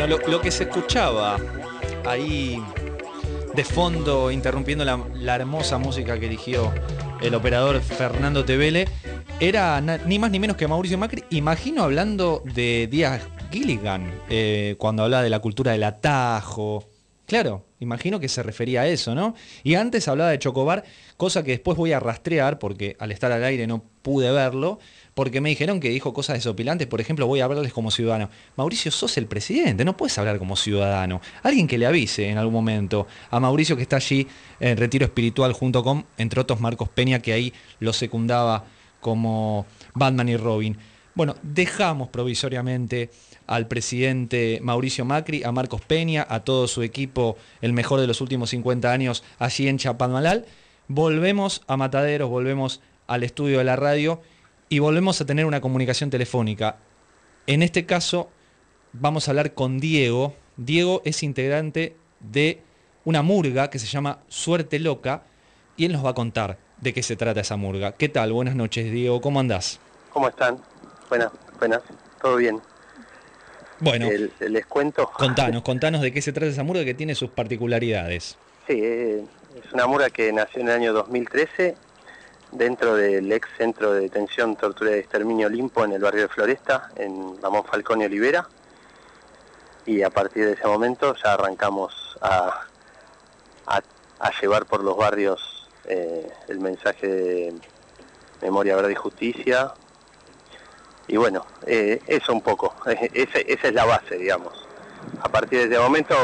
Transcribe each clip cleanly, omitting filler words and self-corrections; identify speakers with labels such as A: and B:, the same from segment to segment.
A: Bueno, lo que se escuchaba ahí de fondo, interrumpiendo la hermosa música que eligió el operador Fernando Tevele, era ni más ni menos que Mauricio Macri, imagino hablando de Díaz Gilligan, cuando hablaba de la cultura del atajo. Claro, imagino que se refería a eso, ¿no? Y antes hablaba de Chocobar, cosa que después voy a rastrear, porque al estar al aire no pude verlo, porque me dijeron que dijo cosas desopilantes. Por ejemplo, voy a hablarles como ciudadano. Mauricio, sos el presidente, no puedes hablar como ciudadano. Alguien que le avise en algún momento a Mauricio, que está allí en retiro espiritual junto con, entre otros, Marcos Peña, que ahí lo secundaba como Batman y Robin. Bueno, dejamos provisoriamente al presidente Mauricio Macri, a Marcos Peña, a todo su equipo, el mejor de los últimos 50 años, allí en Chapadmalal. Volvemos a Mataderos, volvemos al estudio de la radio y volvemos a tener una comunicación telefónica. En este caso vamos a hablar con Diego. Diego es integrante de una murga que se llama Suerte Loca y él nos va a contar de qué se trata esa murga. ¿Qué tal? Buenas noches, Diego. ¿Cómo andás?
B: ¿Cómo están? Buenas. ¿Todo bien?
A: Bueno,
B: les cuento.
A: Contanos de qué se trata esa murga que tiene sus particularidades.
B: Sí, es una murga que nació en el año 2013 dentro del ex centro de detención, tortura y exterminio Olimpo en el barrio de Floresta, en Ramón Falcón y Olivera. Y a partir de ese momento ya arrancamos a llevar por los barrios el mensaje de memoria, verdad y justicia. Y bueno, eso un poco, esa es la base, digamos. A partir de ese momento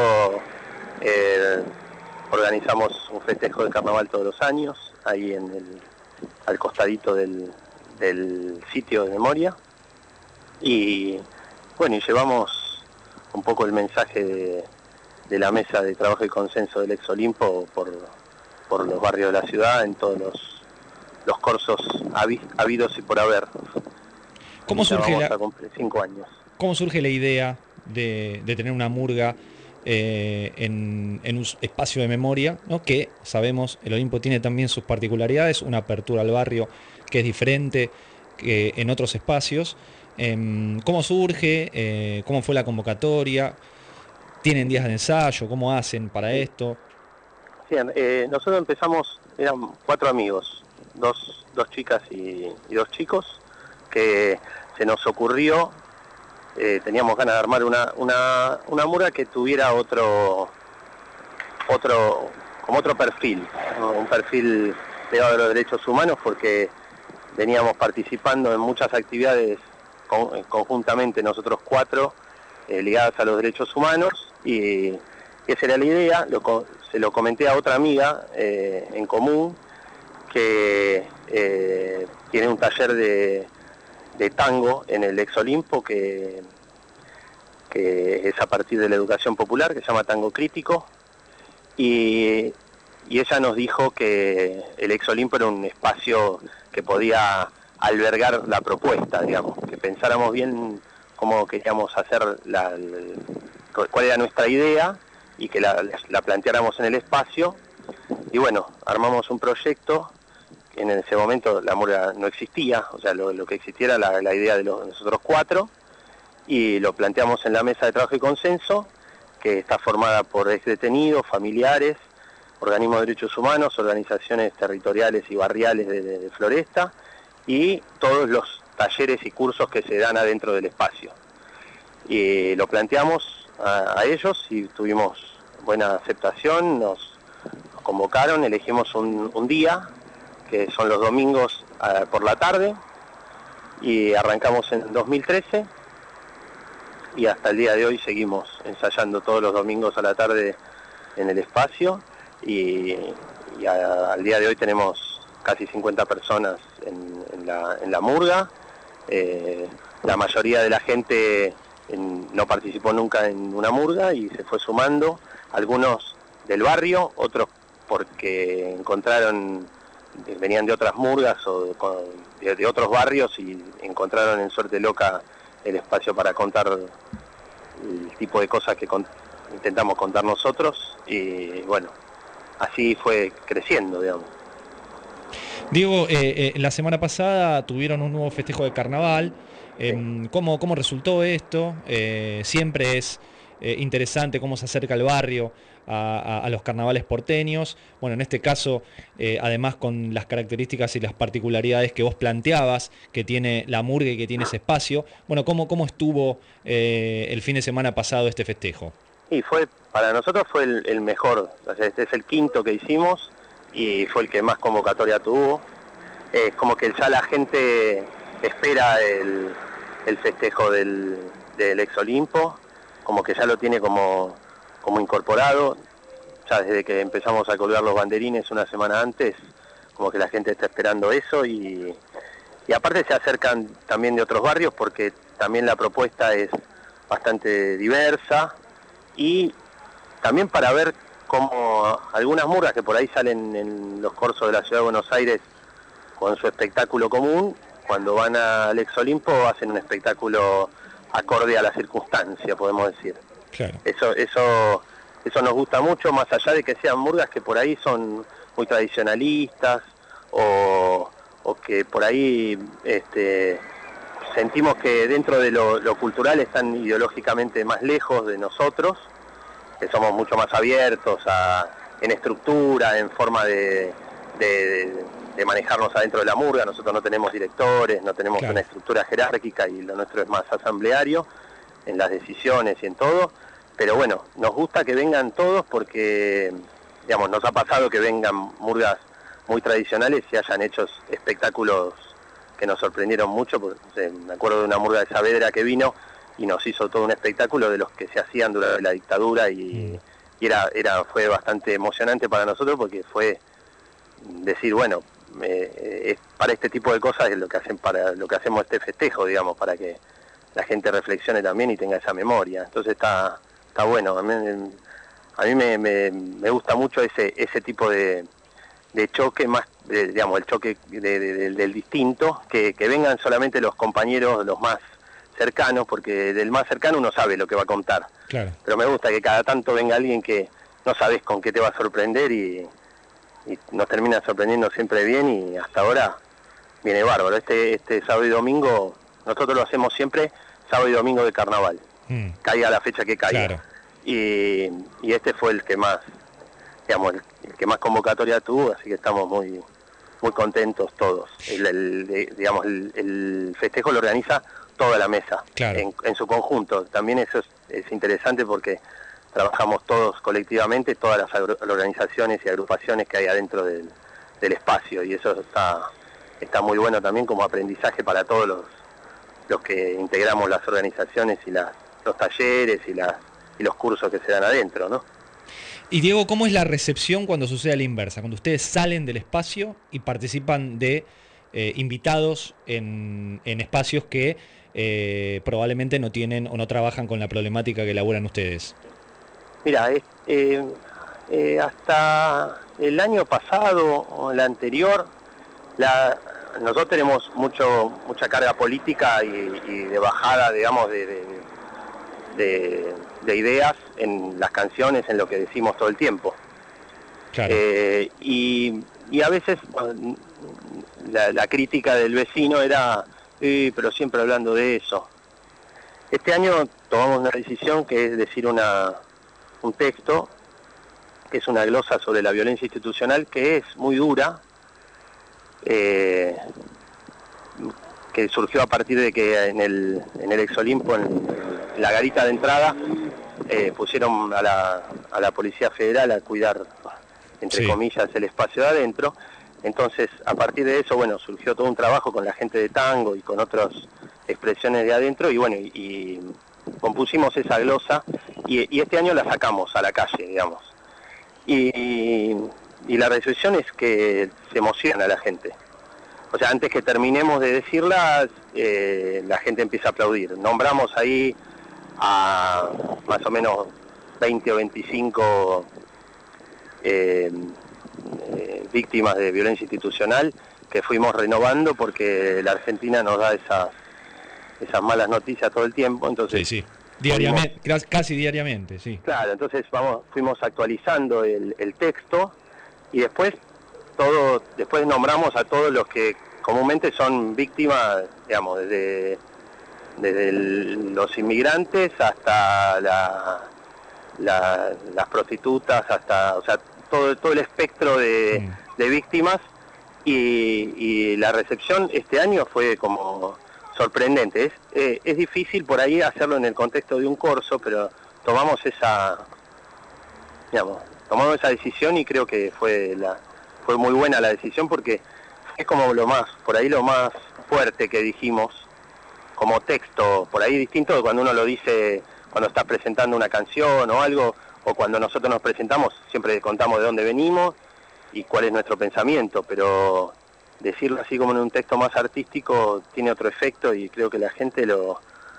B: organizamos un festejo de carnaval todos los años, ahí al costadito del sitio de memoria. Y bueno, y llevamos un poco el mensaje de la mesa de trabajo y consenso del ex Olimpo por los barrios de la ciudad, en todos los corsos habidos y por haber.
A: ¿Cómo surge
B: vamos a cumplir 5 años.
A: ¿Cómo surge la idea de tener una murga en un espacio de memoria, ¿no? Que sabemos, el Olimpo tiene también sus particularidades, una apertura al barrio que es diferente que en otros espacios? ¿Cómo surge? ¿Cómo fue la convocatoria? ¿Tienen días de ensayo? ¿Cómo hacen para esto?
B: Sí, nosotros empezamos, eran 4 amigos, dos chicas y 2 chicos, que se nos ocurrió, teníamos ganas de armar una murga que tuviera otro perfil, ¿no? Un perfil pegado a los derechos humanos, porque veníamos participando en muchas actividades conjuntamente nosotros 4, ligadas a los derechos humanos, y esa era la idea. Se lo comenté a otra amiga en común, que tiene un taller de tango en el ex Olimpo, que es a partir de la educación popular, que se llama Tango Crítico, y ella nos dijo que el ex Olimpo era un espacio que podía albergar la propuesta, digamos, que pensáramos bien cómo queríamos hacer, cuál era nuestra idea, y que la planteáramos en el espacio. Y bueno, armamos un proyecto. En ese momento la murga no existía, o sea, lo que existía era la idea de nosotros 4, y lo planteamos en la mesa de trabajo y consenso, que está formada por ex detenidos, familiares, organismos de derechos humanos, organizaciones territoriales y barriales de Floresta, y todos los talleres y cursos que se dan adentro del espacio. Y lo planteamos a ellos y tuvimos buena aceptación, nos convocaron, elegimos un día, que son los domingos por la tarde, y arrancamos en 2013 y hasta el día de hoy seguimos ensayando todos los domingos a la tarde en el espacio, y al día de hoy tenemos casi 50 personas en la murga. La mayoría de la gente no participó nunca en una murga y se fue sumando, algunos del barrio, otros porque venían de otras murgas o de otros barrios y encontraron en Suerte Loca el espacio para contar el tipo de cosas que intentamos contar nosotros, y bueno, así fue creciendo, digamos.
A: Diego, la semana pasada tuvieron un nuevo festejo de carnaval.
B: Sí.
A: ¿Cómo resultó esto? Siempre es interesante cómo se acerca el barrio a los carnavales porteños. Bueno, en este caso, además con las características y las particularidades que vos planteabas, que tiene la murga y que tiene ese espacio. Bueno, ¿cómo estuvo el fin de semana pasado este festejo?
B: Y para nosotros fue el mejor. O sea, este es el quinto que hicimos y fue el que más convocatoria tuvo. Es como que ya la gente espera el festejo del Ex Olimpo, como que ya lo tiene como incorporado. Ya desde que empezamos a colgar los banderines una semana antes, como que la gente está esperando eso y aparte se acercan también de otros barrios porque también la propuesta es bastante diversa y también para ver cómo algunas murgas que por ahí salen en los corsos de la Ciudad de Buenos Aires con su espectáculo común, cuando van al Ex Olimpo hacen un espectáculo acorde a la circunstancia, podemos decir.
A: Claro.
B: Eso nos gusta mucho, más allá de que sean murgas que por ahí son muy tradicionalistas o que por ahí sentimos que dentro de lo cultural están ideológicamente más lejos de nosotros, que somos mucho más abiertos en estructura, en forma de manejarnos adentro de la murga. Nosotros no tenemos directores, no tenemos una estructura jerárquica y lo nuestro es más asambleario en las decisiones y en todo, pero bueno, nos gusta que vengan todos porque, digamos, nos ha pasado que vengan murgas muy tradicionales y hayan hecho espectáculos que nos sorprendieron mucho. Porque, me acuerdo de una murga de Saavedra que vino y nos hizo todo un espectáculo de los que se hacían durante la dictadura y fue bastante emocionante para nosotros porque fue decir, bueno, para este tipo de cosas es lo que hacemos este festejo, digamos, para que la gente reflexione también y tenga esa memoria. Entonces está bueno. A mí me gusta mucho ese tipo de choque, más digamos, el choque del distinto, que vengan solamente los compañeros, los más cercanos, porque del más cercano uno sabe lo que va a contar.
A: Claro.
B: Pero me gusta que cada tanto venga alguien que no sabes con qué te va a sorprender y nos termina sorprendiendo siempre bien y hasta ahora viene bárbaro. Este sábado y domingo, nosotros lo hacemos siempre sábado y domingo de carnaval, caiga la fecha que caiga.
A: Claro.
B: Y este fue el que más, digamos, el que más convocatoria tuvo, así que estamos muy contentos todos. El festejo lo organiza toda la mesa,
A: claro,
B: en su conjunto. También eso es interesante porque trabajamos todos colectivamente, todas las organizaciones y agrupaciones que hay adentro del espacio, y eso está muy bueno también como aprendizaje para todos los que integramos las organizaciones y los talleres y los cursos que se dan adentro, ¿no?
A: Y Diego, ¿cómo es la recepción cuando sucede a la inversa? Cuando ustedes salen del espacio y participan de invitados en espacios que probablemente no tienen o no trabajan con la problemática que elaboran ustedes.
B: Mira, hasta el año pasado o el anterior, nosotros tenemos mucha carga política y de bajada, digamos, de ideas en las canciones, en lo que decimos todo el tiempo.
A: Claro.
B: Y a veces la crítica del vecino era, pero siempre hablando de eso. Este año tomamos una decisión que es decir un texto, que es una glosa sobre la violencia institucional, que es muy dura, que surgió a partir de que en el Ex Olimpo, en la garita de entrada, pusieron a la Policía Federal a cuidar, entre comillas, el espacio de adentro. Entonces, a partir de eso, bueno, surgió todo un trabajo con la gente de tango y con otras expresiones de adentro, y bueno, y compusimos esa glosa, y este año la sacamos a la calle, digamos. Y la recepción es que se emociona a la gente. O sea, antes que terminemos de decirla, la gente empieza a aplaudir. Nombramos ahí a más o menos 20 o 25 víctimas de violencia institucional que fuimos renovando porque la Argentina nos da esas malas noticias todo el tiempo. Entonces,
A: sí. Diariamente, casi diariamente, sí.
B: Claro, entonces fuimos actualizando el texto y después nombramos a todos los que comúnmente son víctimas, digamos, desde los inmigrantes hasta las prostitutas, hasta, o sea, todo el espectro de víctimas, y la recepción este año fue como sorprendente. Es difícil por ahí hacerlo en el contexto de un corso, pero tomamos esa decisión, y creo que fue muy buena la decisión, porque es como lo más fuerte que dijimos como texto, por ahí distinto de cuando uno lo dice cuando está presentando una canción o algo, o cuando nosotros nos presentamos siempre contamos de dónde venimos y cuál es nuestro pensamiento, pero decirlo así como en un texto más artístico tiene otro efecto, y creo que la gente lo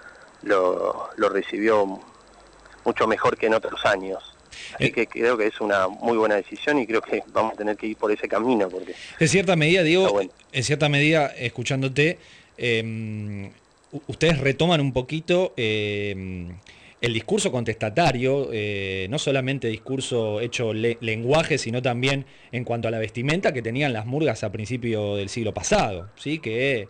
B: recibió mucho mejor que en otros años. Así que creo que es una muy buena decisión, y creo que vamos a tener que ir por ese camino, porque
A: en cierta medida, Diego,
B: bueno.
A: En cierta medida, escuchándote, ustedes retoman un poquito el discurso contestatario, no solamente discurso hecho lenguaje, sino también en cuanto a la vestimenta que tenían las murgas a principio del siglo pasado, ¿sí? Que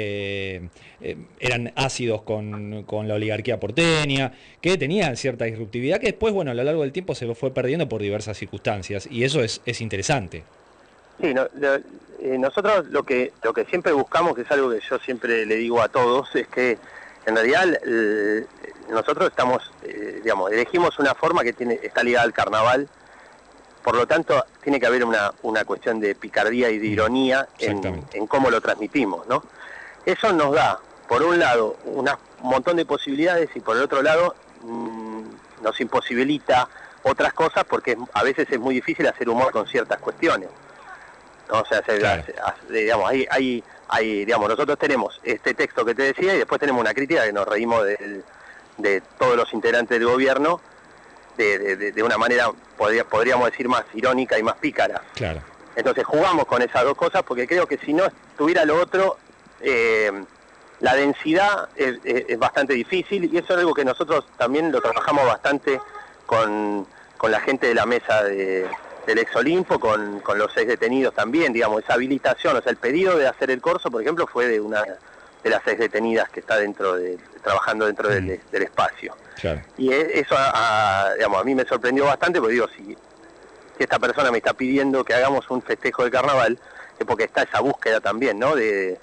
A: eran ácidos con la oligarquía porteña, que tenían cierta disruptividad que después, bueno, a lo largo del tiempo se fue perdiendo por diversas circunstancias, y eso es interesante.
B: Sí, nosotros lo que siempre buscamos, que es algo que yo siempre le digo a todos, es que en realidad nosotros elegimos una forma que está ligada al carnaval, por lo tanto tiene que haber una cuestión de picardía y de ironía en cómo lo transmitimos, ¿no? Eso nos da, por un lado, un montón de posibilidades, y por el otro lado nos imposibilita otras cosas, porque a veces es muy difícil hacer humor con ciertas cuestiones, ¿no? O sea,
A: claro.
B: Nosotros tenemos este texto que te decía, y después tenemos una crítica que nos reímos de todos los integrantes del gobierno de una manera, podríamos decir, más irónica y más pícara.
A: Claro.
B: Entonces jugamos con esas dos cosas, porque creo que si no tuviera lo otro, la densidad es bastante difícil, y eso es algo que nosotros también lo trabajamos bastante con la gente de la mesa del Ex Olimpo, con los 6 detenidos también, digamos, esa habilitación, o sea, el pedido de hacer el corso, por ejemplo, fue de una de las 6 detenidas que está trabajando dentro del espacio.
A: Claro.
B: Y eso a mí me sorprendió bastante, porque digo, si esta persona me está pidiendo que hagamos un festejo de carnaval, es porque está esa búsqueda también, ¿no? De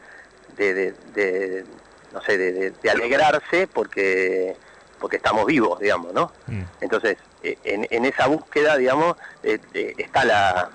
B: alegrarse porque estamos vivos, digamos, ¿no? Entonces, en esa búsqueda, digamos, está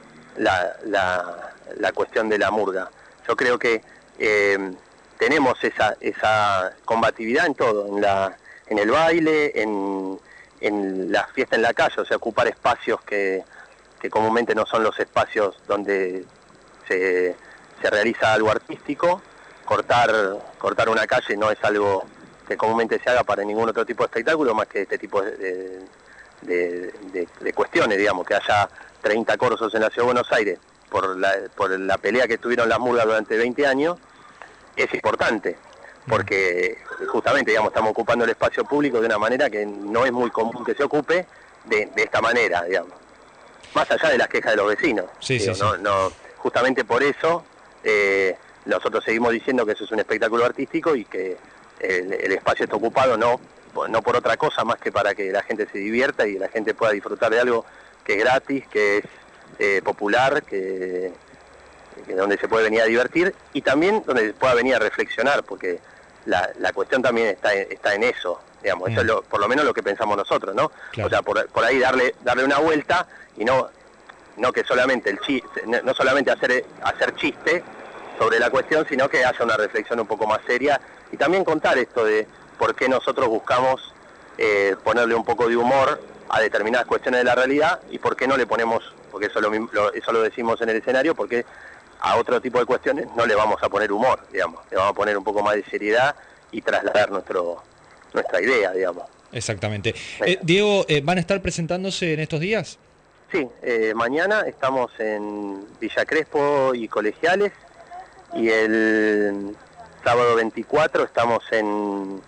B: la cuestión de la murga. Yo creo que tenemos esa combatividad en todo, en el baile, en la fiesta en la calle, o sea, ocupar espacios que comúnmente no son los espacios donde se realiza algo artístico. Cortar una calle no es algo que comúnmente se haga para ningún otro tipo de espectáculo, más que este tipo de cuestiones, digamos, que haya 30 corsos en la Ciudad de Buenos Aires por la pelea que tuvieron las murgas durante 20 años, es importante, porque justamente, digamos, estamos ocupando el espacio público de una manera que no es muy común que se ocupe de esta manera, digamos. Más allá de las quejas de los vecinos.
A: Sí,
B: digo,
A: sí.
B: No, justamente por eso nosotros seguimos diciendo que eso es un espectáculo artístico, y que el espacio está ocupado no por otra cosa más que para que la gente se divierta y la gente pueda disfrutar de algo que es gratis, que es popular, que donde se puede venir a divertir, y también donde se pueda venir a reflexionar, porque la cuestión también está en eso, digamos. Eso es por lo menos lo que pensamos nosotros, ¿no? Claro. O sea, por ahí darle una vuelta, y no que solamente no solamente hacer chiste sobre la cuestión, sino que haya una reflexión un poco más seria, y también contar esto de por qué nosotros buscamos ponerle un poco de humor a determinadas cuestiones de la realidad, y por qué no le ponemos, porque eso lo decimos en el escenario, porque a otro tipo de cuestiones no le vamos a poner humor, digamos, le vamos a poner un poco más de seriedad y trasladar nuestra idea, digamos.
A: Exactamente. Diego, ¿van a estar presentándose en estos días?
B: Sí, mañana estamos en Villa Crespo y Colegiales, y el sábado 24 estamos en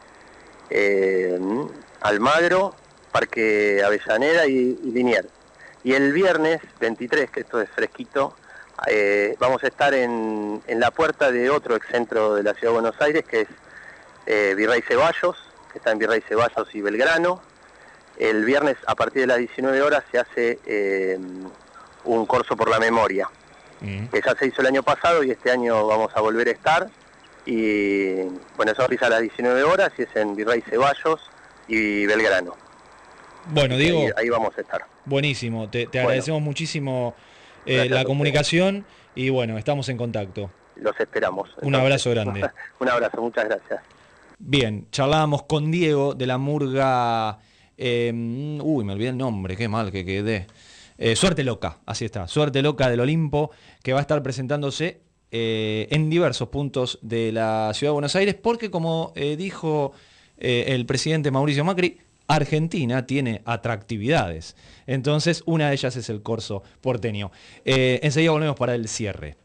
B: Almagro, Parque Avellaneda y Liniers. Y el viernes 23, que esto es fresquito, vamos a estar en la puerta de otro excentro de la Ciudad de Buenos Aires, que es Virrey Ceballos, que está en Virrey Ceballos y Belgrano, El viernes a partir de las 19 horas se hace un corso por la memoria, que ya se hizo el año pasado y este año vamos a volver a estar. Y bueno, eso empieza a las 19 horas y es en Virrey Ceballos y Belgrano.
A: Bueno, Diego,
B: ahí vamos a estar.
A: Buenísimo, te agradecemos muchísimo la comunicación y bueno, estamos en contacto.
B: Los esperamos. Entonces,
A: un abrazo grande.
B: Un abrazo, muchas gracias.
A: Bien, charlábamos con Diego de la murga... me olvidé el nombre, qué mal que quedé. Suerte Loca, así está, Suerte Loca del Olimpo, que va a estar presentándose en diversos puntos de la Ciudad de Buenos Aires, porque como dijo el presidente Mauricio Macri, Argentina tiene atractividades. Entonces, una de ellas es el corso porteño. Enseguida volvemos para el cierre.